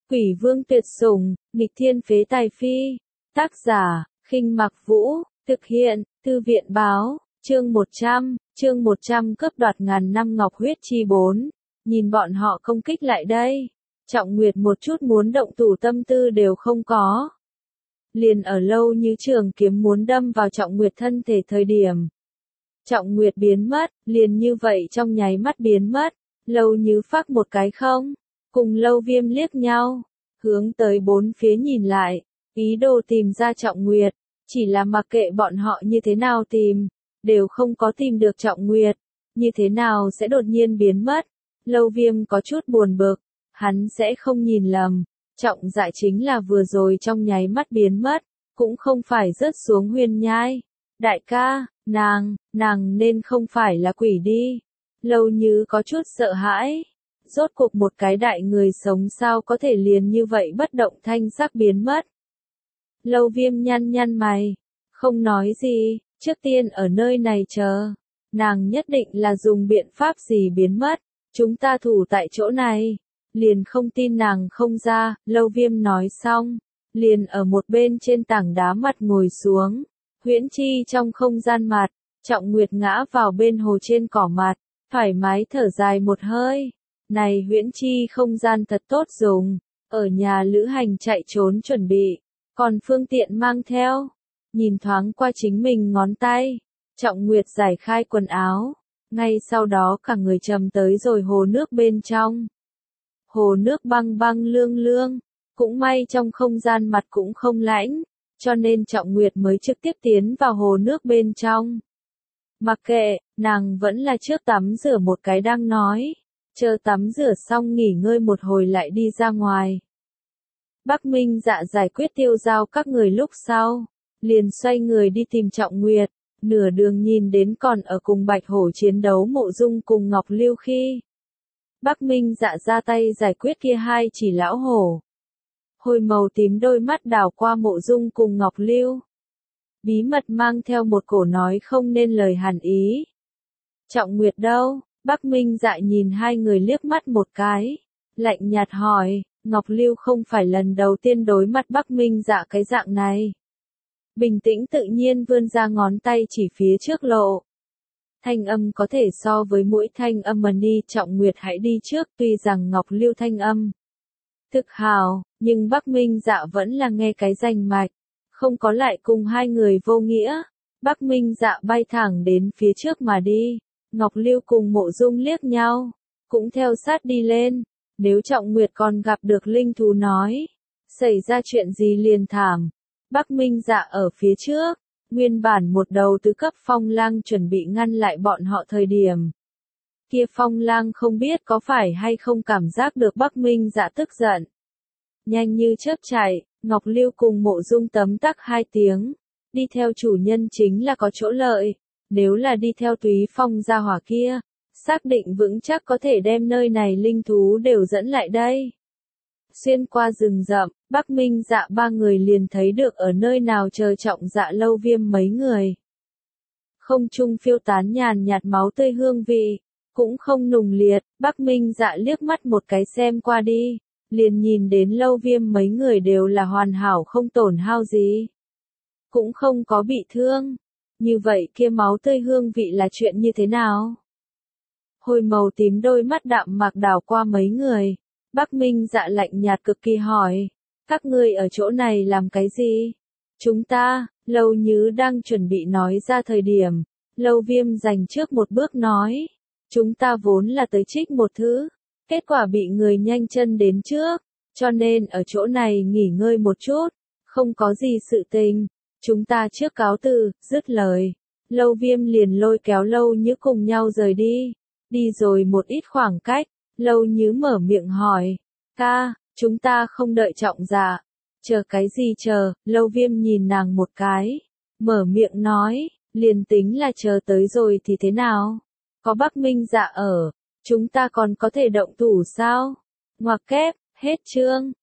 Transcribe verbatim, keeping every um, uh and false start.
Quỷ vương tuyệt sủng, nghịch thiên phế tài phi. Tác giả, Khinh Mặc Vũ, thực hiện, Thư viện báo, chương một trăm, chương một trăm cướp đoạt ngàn năm ngọc huyết chi bốn. Nhìn bọn họ công kích lại đây. Trọng Nguyệt một chút muốn động thủ tâm tư đều không có. Liền ở lâu như trường kiếm muốn đâm vào Trọng Nguyệt thân thể thời điểm. Trọng Nguyệt biến mất, liền như vậy trong nháy mắt biến mất, Lâu như phác một cái không, cùng Lâu Viêm liếc nhau, hướng tới bốn phía nhìn lại, ý đồ tìm ra Trọng Nguyệt, chỉ là mặc kệ bọn họ như thế nào tìm, đều không có tìm được Trọng Nguyệt, như thế nào sẽ đột nhiên biến mất, Lâu Viêm có chút buồn bực, hắn sẽ không nhìn lầm, Trọng Dại chính là vừa rồi trong nháy mắt biến mất, cũng không phải rớt xuống huyền nhai. Đại ca, nàng, nàng nên không phải là quỷ đi. Lâu Như có chút sợ hãi. Rốt cuộc một cái đại người sống sao có thể liền như vậy bất động thanh sắc biến mất. Lâu Viêm nhăn nhăn mày. Không nói gì, trước tiên ở nơi này chờ. Nàng nhất định là dùng biện pháp gì biến mất. Chúng ta thủ tại chỗ này. Liền không tin nàng không ra, Lâu Viêm nói xong. Liền ở một bên trên tảng đá mặt ngồi xuống. Huyễn Chi trong không gian mặt, Trọng Nguyệt ngã vào bên hồ trên cỏ mặt, thoải mái thở dài một hơi. Này Huyễn Chi không gian thật tốt dùng, ở nhà lữ hành chạy trốn chuẩn bị, còn phương tiện mang theo. Nhìn thoáng qua chính mình ngón tay, Trọng Nguyệt giải khai quần áo, ngay sau đó cả người trầm tới rồi hồ nước bên trong. Hồ nước băng băng lương lương, cũng may trong không gian mặt cũng không lãnh. Cho nên Trọng Nguyệt mới trực tiếp tiến vào hồ nước bên trong. Mặc kệ, nàng vẫn là trước tắm rửa một cái đang nói, chờ tắm rửa xong nghỉ ngơi một hồi lại đi ra ngoài. Bắc Minh Dạ giải quyết tiêu giao các người lúc sau, liền xoay người đi tìm Trọng Nguyệt, nửa đường nhìn đến còn ở cùng Bạch Hổ chiến đấu Mộ Dung cùng Ngọc Lưu khi. Bắc Minh Dạ ra tay giải quyết kia hai chỉ lão hổ. Hồi màu tím đôi mắt đảo qua Mộ Dung cùng Ngọc Lưu. Bí mật mang theo một cổ nói không nên lời hàn ý. Trọng Nguyệt đâu? Bắc Minh Dạ nhìn hai người liếc mắt một cái. Lạnh nhạt hỏi, Ngọc Lưu không phải lần đầu tiên đối mặt Bắc Minh Dạ cái dạng này. Bình tĩnh tự nhiên vươn ra ngón tay chỉ phía trước lộ. Thanh âm có thể so với mỗi thanh âm mà đi Trọng Nguyệt hãy đi trước tuy rằng Ngọc Lưu thanh âm. Thực hào, nhưng Bắc Minh Dạ vẫn là nghe cái danh mạch, không có lại cùng hai người vô nghĩa. Bắc Minh Dạ bay thẳng đến phía trước mà đi, Ngọc Lưu cùng Mộ Dung liếc nhau, cũng theo sát đi lên. Nếu Trọng Nguyệt còn gặp được linh thú nói, xảy ra chuyện gì liền thảm. Bắc Minh Dạ ở phía trước, nguyên bản một đầu tứ cấp phong lang chuẩn bị ngăn lại bọn họ thời điểm. Kia phong lang không biết có phải hay không cảm giác được Bắc Minh Dạ tức giận. Nhanh như chớp chạy, Ngọc Lưu cùng Mộ Dung tấm tắc hai tiếng. Đi theo chủ nhân chính là có chỗ lợi. Nếu là đi theo Túy Phong gia hỏa kia, xác định vững chắc có thể đem nơi này linh thú đều dẫn lại đây. Xuyên qua rừng rậm, Bắc Minh Dạ ba người liền thấy được ở nơi nào chờ Trọng Dạ Lâu Viêm mấy người. Không trung phiêu tán nhàn nhạt máu tươi hương vị. Cũng không nùng liệt, Bắc Minh Dạ liếc mắt một cái xem qua đi, liền nhìn đến Lâu Viêm mấy người đều là hoàn hảo không tổn hao gì. Cũng không có bị thương. Như vậy kia máu tươi hương vị là chuyện như thế nào? Hồi màu tím đôi mắt đạm mạc đảo qua mấy người. Bắc Minh Dạ lạnh nhạt cực kỳ hỏi. Các ngươi ở chỗ này làm cái gì? Chúng ta, Lâu Như đang chuẩn bị nói ra thời điểm. Lâu Viêm dành trước một bước nói. Chúng ta vốn là tới trích một thứ, kết quả bị người nhanh chân đến trước, cho nên ở chỗ này nghỉ ngơi một chút, không có gì sự tình, chúng ta trước cáo từ, dứt lời. Lâu Viêm liền lôi kéo Lâu Như cùng nhau rời đi, đi rồi một ít khoảng cách, Lâu Như mở miệng hỏi, ca, chúng ta không đợi Trọng Dạ, chờ cái gì chờ, Lâu Viêm nhìn nàng một cái, mở miệng nói, liền tính là chờ tới rồi thì thế nào? Có Bắc Minh Dạ ở, chúng ta còn có thể động thủ sao? Ngoặc kép, hết chương.